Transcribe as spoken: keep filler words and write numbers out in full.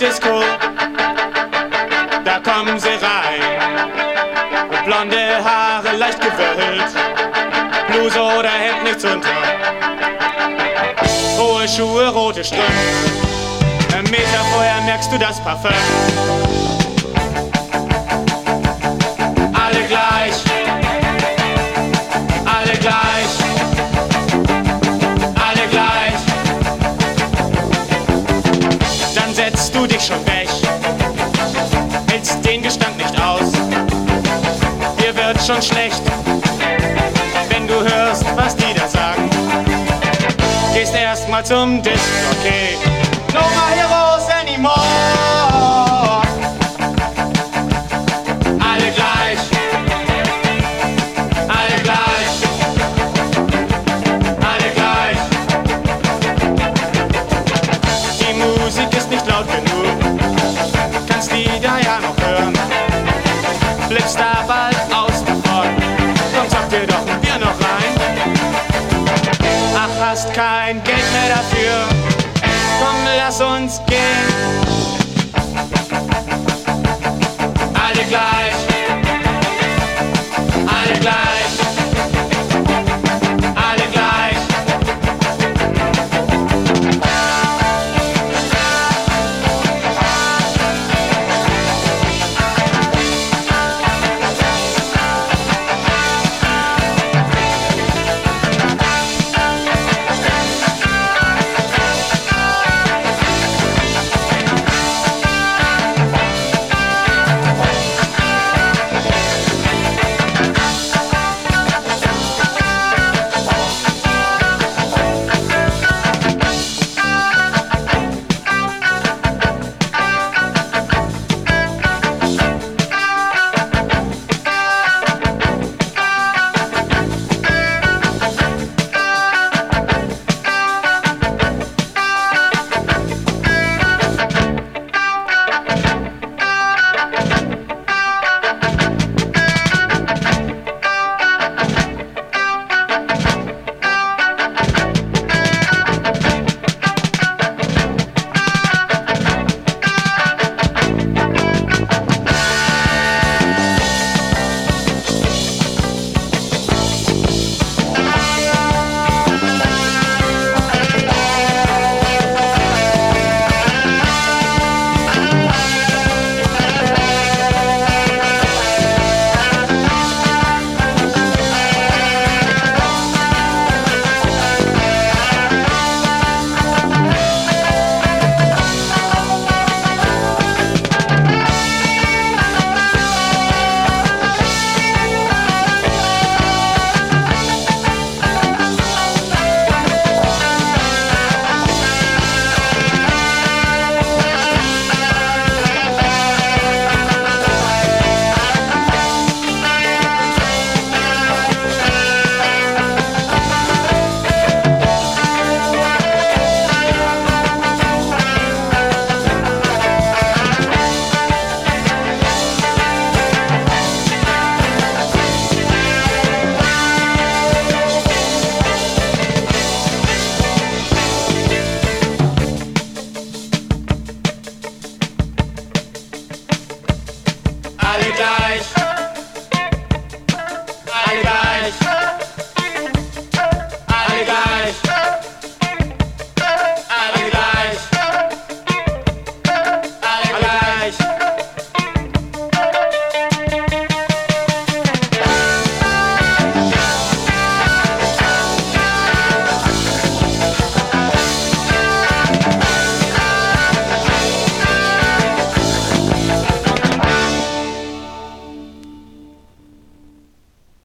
Disco, da kommen sie rein. Blonde Haare leicht gewöllt, Bluse oder Hemd nichts unter, hohe Schuhe, rote Strümpfe. Ein Meter vorher merkst du das Parfum. Alle gleich, alle gleich, alle gleich. Dann setzt du dich schon weg, hältst den Gestank nicht aus. Dir wird schon schlecht, wenn du hörst, was die da sagen. Gehst erst mal zum Disc-Jockey. No more heroes anymore. Alle gleich, alle gleich, alle gleich. Die Musik ist nicht laut genug, kannst die da ja noch hören. Blickst da bald aus davon, komm, zock dir doch ein Bier noch rein. Ach, hast kein Geld mehr dafür, komm, lass uns gehen. Alle gleich.